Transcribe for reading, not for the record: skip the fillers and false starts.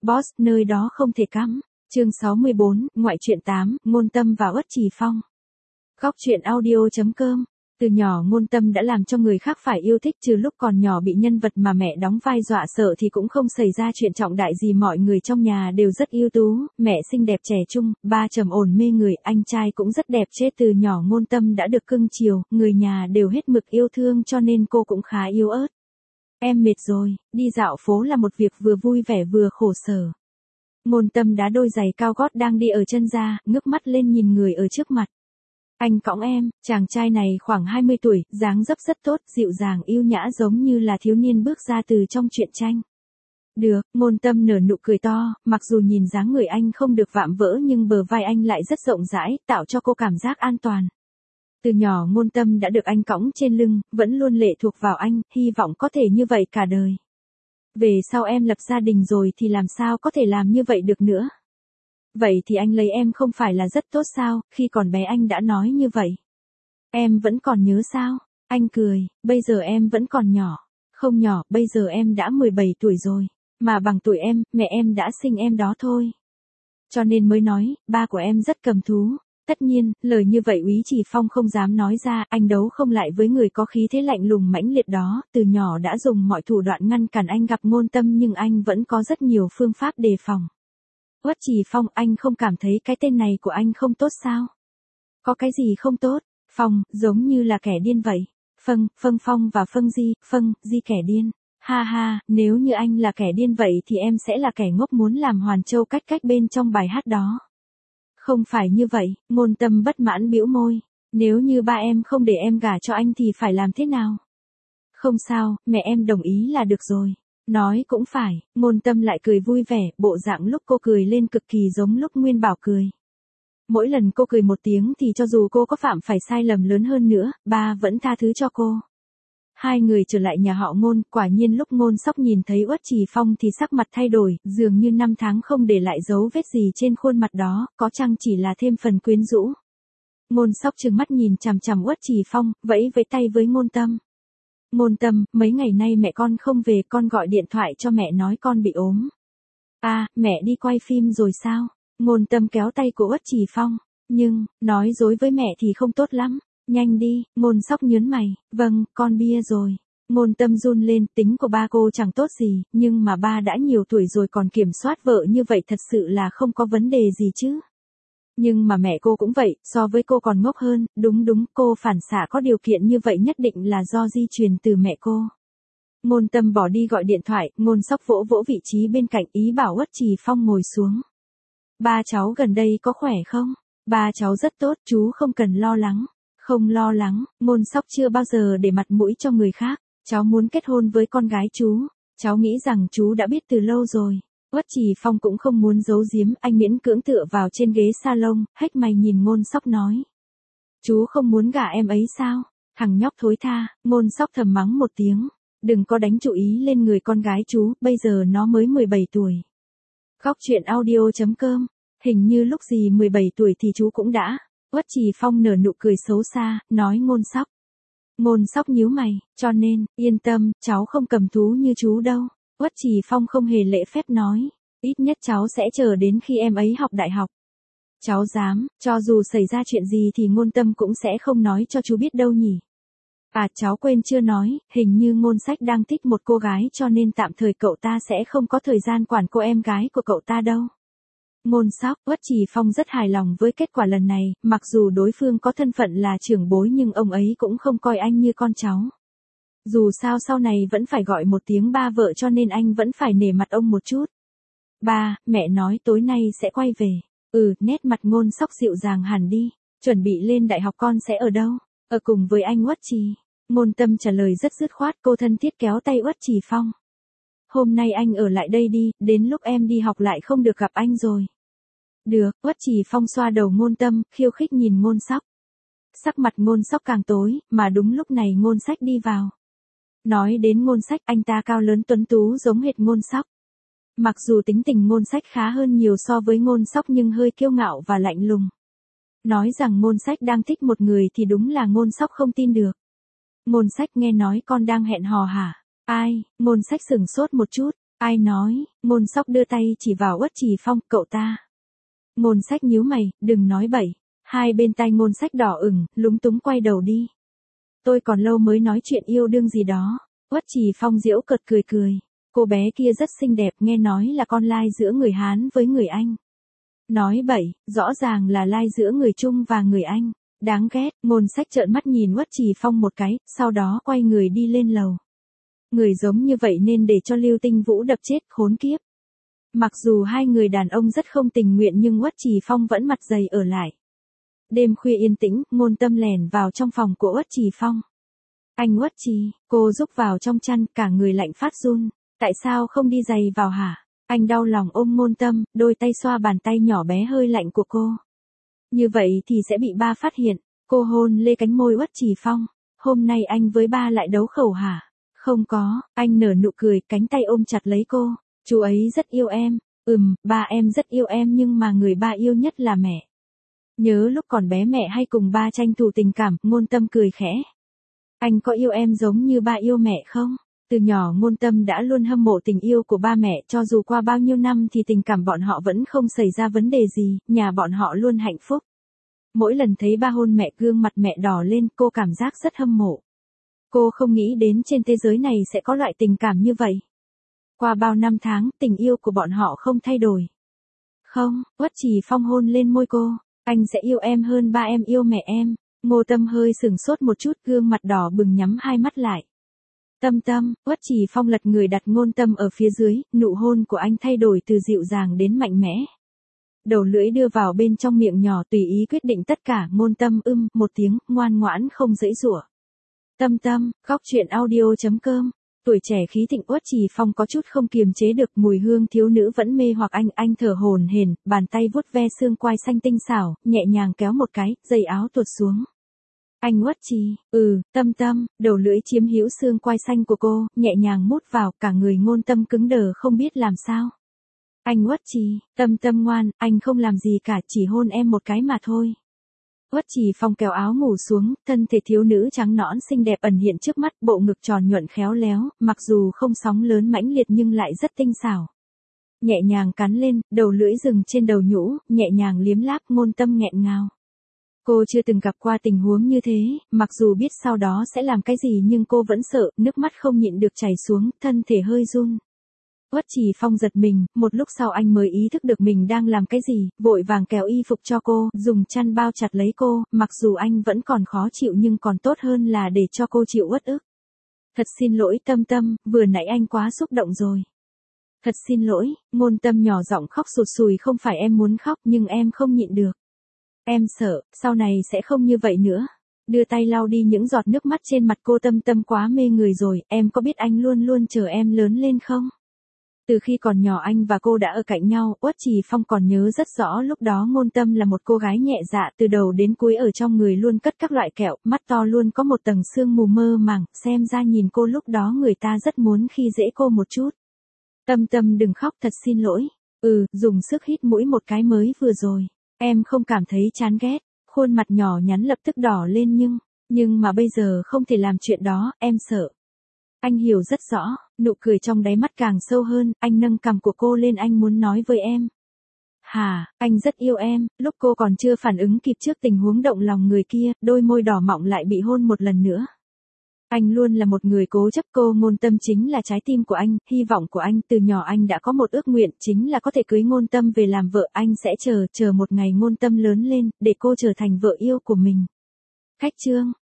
Boss, nơi đó không thể cắm. Chương 64, ngoại truyện 8, Ngôn Tâm và Uất Trì Phong. Góc truyện audio.com. Từ nhỏ Ngôn Tâm đã làm cho người khác phải yêu thích, trừ lúc còn nhỏ bị nhân vật mà mẹ đóng vai dọa sợ thì cũng không xảy ra chuyện trọng đại gì. Mọi người trong nhà đều rất ưu tú, mẹ xinh đẹp trẻ trung, ba trầm ổn mê người, anh trai cũng rất đẹp chết. Từ nhỏ Ngôn Tâm đã được cưng chiều, người nhà đều hết mực yêu thương cho nên cô cũng khá yếu ớt. Em mệt rồi, đi dạo phố là một việc vừa vui vẻ vừa khổ sở. Ngôn Tâm đá đôi giày cao gót đang đi ở chân ra, ngước mắt lên nhìn người ở trước mặt. Anh cõng em. Chàng trai này khoảng 20 tuổi, dáng dấp rất tốt, dịu dàng yêu nhã giống như là thiếu niên bước ra từ trong truyện tranh. Được, Ngôn Tâm nở nụ cười to, mặc dù nhìn dáng người anh không được vạm vỡ nhưng bờ vai anh lại rất rộng rãi, tạo cho cô cảm giác an toàn. Từ nhỏ Ngôn Tâm đã được anh cõng trên lưng, vẫn luôn lệ thuộc vào anh, hy vọng có thể như vậy cả đời. Về sau em lập gia đình rồi thì làm sao có thể làm như vậy được nữa. Vậy thì anh lấy em không phải là rất tốt sao, khi còn bé anh đã nói như vậy. Em vẫn còn nhớ sao? Anh cười, bây giờ em vẫn còn nhỏ. Không nhỏ, bây giờ em đã 17 tuổi rồi. Mà bằng tuổi em, mẹ em đã sinh em đó thôi. Cho nên mới nói, ba của em rất cầm thú. Tất nhiên, lời như vậy Úy Trì Phong không dám nói ra, anh đấu không lại với người có khí thế lạnh lùng mãnh liệt đó, từ nhỏ đã dùng mọi thủ đoạn ngăn cản anh gặp Ngôn Tâm nhưng anh vẫn có rất nhiều phương pháp đề phòng. Uất Trì Phong, anh không cảm thấy cái tên này của anh không tốt sao? Có cái gì không tốt? Phong, giống như là kẻ điên vậy. Phong và Di kẻ điên. Ha ha, nếu như anh là kẻ điên vậy thì em sẽ là kẻ ngốc muốn làm Hoàn Châu cách bên trong bài hát đó. Không phải như vậy, Ngôn Tâm bất mãn bĩu môi. Nếu như ba em không để em gả cho anh thì phải làm thế nào? Không sao, mẹ em đồng ý là được rồi. Nói cũng phải, Ngôn Tâm lại cười vui vẻ, bộ dạng lúc cô cười lên cực kỳ giống lúc Nguyên Bảo cười. Mỗi lần cô cười một tiếng thì cho dù cô có phạm phải sai lầm lớn hơn nữa, ba vẫn tha thứ cho cô. Hai người trở lại nhà họ Ngôn, quả nhiên lúc Ngôn Sóc nhìn thấy Uất Trì Phong thì sắc mặt thay đổi, dường như năm tháng không để lại dấu vết gì trên khuôn mặt đó, có chăng chỉ là thêm phần quyến rũ. Ngôn Sóc trừng mắt nhìn chằm chằm Uất Trì Phong, vẫy với tay với Ngôn Tâm. Ngôn Tâm, mấy ngày nay mẹ con không về, con gọi điện thoại cho mẹ nói con bị ốm. À, mẹ đi quay phim rồi sao? Ngôn Tâm kéo tay của Uất Trì Phong. Nhưng, nói dối với mẹ thì không tốt lắm. Nhanh đi, Ngôn Sóc nhớn mày. Vâng, con bia rồi. Ngôn Tâm run lên, tính của ba cô chẳng tốt gì, nhưng mà ba đã nhiều tuổi rồi còn kiểm soát vợ như vậy thật sự là không có vấn đề gì chứ. Nhưng mà mẹ cô cũng vậy, so với cô còn ngốc hơn, đúng, cô phản xạ có điều kiện như vậy nhất định là do di truyền từ mẹ cô. Ngôn Tâm bỏ đi gọi điện thoại, Ngôn Sóc vỗ vỗ vị trí bên cạnh ý bảo Uất Trì Phong ngồi xuống. Ba cháu gần đây có khỏe không? Ba cháu rất tốt, chú không cần lo lắng. Không lo lắng, Ngôn Sóc chưa bao giờ để mặt mũi cho người khác. Cháu muốn kết hôn với con gái chú. Cháu nghĩ rằng chú đã biết từ lâu rồi. Uất Trì Phong cũng không muốn giấu giếm, anh miễn cưỡng tựa vào trên ghế salon, hếch mày nhìn Ngôn Sóc nói. Chú không muốn gả em ấy sao? Thằng nhóc thối tha, Ngôn Sóc thầm mắng một tiếng. Đừng có đánh chú ý lên người con gái chú, bây giờ nó mới 17 tuổi. Góc truyện audio.com, hình như lúc gì 17 tuổi thì chú cũng đã. Uất Trì Phong nở nụ cười xấu xa, nói Ngôn Sóc. Ngôn Sóc nhíu mày, cho nên, yên tâm, cháu không cầm thú như chú đâu. Uất Trì Phong không hề lễ phép nói, ít nhất cháu sẽ chờ đến khi em ấy học đại học. Cháu dám, cho dù xảy ra chuyện gì thì Ngôn Tâm cũng sẽ không nói cho chú biết đâu nhỉ. À, cháu quên chưa nói, hình như Ngôn Sách đang thích một cô gái cho nên tạm thời cậu ta sẽ không có thời gian quản cô em gái của cậu ta đâu. Ngôn Sóc, Uất Trì Phong rất hài lòng với kết quả lần này, mặc dù đối phương có thân phận là trưởng bối nhưng ông ấy cũng không coi anh như con cháu. Dù sao sau này vẫn phải gọi một tiếng ba vợ cho nên anh vẫn phải nể mặt ông một chút. Ba, mẹ nói tối nay sẽ quay về. Nét mặt Ngôn Sóc dịu dàng hẳn đi. Chuẩn bị lên đại học con sẽ ở đâu? Ở cùng với anh Uất Trì. Ngôn Tâm trả lời rất dứt khoát, cô thân thiết kéo tay Uất Trì Phong. Hôm nay anh ở lại đây đi, đến lúc em đi học lại không được gặp anh rồi. Được, Uất Trì Phong xoa đầu Ngôn Tâm, khiêu khích nhìn Ngôn Sóc. Sắc mặt Ngôn Sóc càng tối, mà đúng lúc này Ngôn Sách đi vào. Nói đến Ngôn Sách, anh ta cao lớn tuấn tú giống hệt Ngôn Sóc. Mặc dù tính tình Ngôn Sách khá hơn nhiều so với Ngôn Sóc nhưng hơi kiêu ngạo và lạnh lùng. Nói rằng Ngôn Sách đang thích một người thì đúng là Ngôn Sóc không tin được. Ngôn Sách, nghe nói con đang hẹn hò hả? Ai? Ngôn Sách sửng sốt một chút. Ai nói, Ngôn Sóc đưa tay chỉ vào Uất Trì Phong, cậu ta. Ngôn Sách nhíu mày, đừng nói bậy. Hai bên tai Ngôn Sách đỏ ửng, lúng túng quay đầu đi. Tôi còn lâu mới nói chuyện yêu đương gì đó. Uất Trì Phong giễu cợt cười cười. Cô bé kia rất xinh đẹp, nghe nói là con lai giữa người Hán với người Anh. Nói bậy, rõ ràng là lai giữa người Trung và người Anh. Đáng ghét. Ngôn Sách trợn mắt nhìn Uất Trì Phong một cái, sau đó quay người đi lên lầu. Người giống như vậy nên để cho Lưu Tinh Vũ đập chết, khốn kiếp. Mặc dù hai người đàn ông rất không tình nguyện nhưng Uất Trì Phong vẫn mặt dày ở lại. Đêm khuya yên tĩnh, Ngôn Tâm lẻn vào trong phòng của Uất Trì Phong. Anh Uất Trì, cô rúc vào trong chăn, cả người lạnh phát run. Tại sao không đi giày vào hả? Anh đau lòng ôm Ngôn Tâm, đôi tay xoa bàn tay nhỏ bé hơi lạnh của cô. Như vậy thì sẽ bị ba phát hiện. Cô hôn lê cánh môi Uất Trì Phong. Hôm nay anh với ba lại đấu khẩu hả? Không có, anh nở nụ cười, cánh tay ôm chặt lấy cô. Chú ấy rất yêu em. Ba em rất yêu em nhưng mà người ba yêu nhất là mẹ. Nhớ lúc còn bé mẹ hay cùng ba tranh thủ tình cảm, Ngôn Tâm cười khẽ. Anh có yêu em giống như ba yêu mẹ không? Từ nhỏ Ngôn Tâm đã luôn hâm mộ tình yêu của ba mẹ, cho dù qua bao nhiêu năm thì tình cảm bọn họ vẫn không xảy ra vấn đề gì, nhà bọn họ luôn hạnh phúc. Mỗi lần thấy ba hôn mẹ, gương mặt mẹ đỏ lên, cô cảm giác rất hâm mộ. Cô không nghĩ đến trên thế giới này sẽ có loại tình cảm như vậy. Qua bao năm tháng, tình yêu của bọn họ không thay đổi. Không, Uất Trì Phong hôn lên môi cô. Anh sẽ yêu em hơn ba em yêu mẹ em. Ngô Tâm hơi sừng sốt một chút, gương mặt đỏ bừng nhắm hai mắt lại. Tâm, Uất Trì Phong lật người đặt Ngôn Tâm ở phía dưới, nụ hôn của anh thay đổi từ dịu dàng đến mạnh mẽ. Đầu lưỡi đưa vào bên trong miệng nhỏ tùy ý quyết định tất cả. Ngôn Tâm một tiếng, ngoan ngoãn không giãy giụa. Tâm, góc truyện audio.com. Tuổi trẻ khí thịnh Uất Trì Phong có chút không kiềm chế được, mùi hương thiếu nữ vẫn mê hoặc anh thở hổn hển, bàn tay vuốt ve xương quai xanh tinh xảo, nhẹ nhàng kéo một cái, dây áo tuột xuống. Anh Uất Trì, Tâm, đầu lưỡi chiếm hữu xương quai xanh của cô, nhẹ nhàng mút vào, cả người Ngôn Tâm cứng đờ không biết làm sao. Anh Uất Trì, Tâm ngoan, anh không làm gì cả, chỉ hôn em một cái mà thôi. Uất Trì Phong kéo áo ngủ xuống, thân thể thiếu nữ trắng nõn xinh đẹp ẩn hiện trước mắt, bộ ngực tròn nhuận khéo léo, mặc dù không sóng lớn mãnh liệt nhưng lại rất tinh xảo. Nhẹ nhàng cắn lên, đầu lưỡi dừng trên đầu nhũ, nhẹ nhàng liếm láp. Ngôn Tâm nghẹn ngào. Cô chưa từng gặp qua tình huống như thế, mặc dù biết sau đó sẽ làm cái gì nhưng cô vẫn sợ, nước mắt không nhịn được chảy xuống, thân thể hơi run. Uất Trì Phong giật mình, một lúc sau anh mới ý thức được mình đang làm cái gì, vội vàng kéo y phục cho cô, dùng chăn bao chặt lấy cô, mặc dù anh vẫn còn khó chịu nhưng còn tốt hơn là để cho cô chịu uất ức. Thật xin lỗi Tâm, vừa nãy anh quá xúc động rồi. Thật xin lỗi. Ngôn Tâm nhỏ giọng khóc sụt sùi, không phải em muốn khóc nhưng em không nhịn được. Em sợ, sau này sẽ không như vậy nữa. Đưa tay lau đi những giọt nước mắt trên mặt cô. Tâm quá mê người rồi, em có biết anh luôn luôn chờ em lớn lên không? Từ khi còn nhỏ anh và cô đã ở cạnh nhau, Uất Trì Phong còn nhớ rất rõ lúc đó Ngôn Tâm là một cô gái nhẹ dạ, từ đầu đến cuối ở trong người luôn cất các loại kẹo, mắt to luôn có một tầng sương mù mơ màng, xem ra nhìn cô lúc đó người ta rất muốn khi dễ cô một chút. Tâm đừng khóc, thật xin lỗi. Dùng sức hít mũi một cái mới vừa rồi. Em không cảm thấy chán ghét. Khuôn mặt nhỏ nhắn lập tức đỏ lên nhưng mà bây giờ không thể làm chuyện đó, em sợ. Anh hiểu rất rõ, nụ cười trong đáy mắt càng sâu hơn, anh nâng cằm của cô lên, anh muốn nói với em. Hả, anh rất yêu em. Lúc cô còn chưa phản ứng kịp trước tình huống động lòng người kia, đôi môi đỏ mọng lại bị hôn một lần nữa. Anh luôn là một người cố chấp, cô Ngôn Tâm chính là trái tim của anh, hy vọng của anh. Từ nhỏ anh đã có một ước nguyện, chính là có thể cưới Ngôn Tâm về làm vợ. Anh sẽ chờ một ngày Ngôn Tâm lớn lên, để cô trở thành vợ yêu của mình. Khách trương.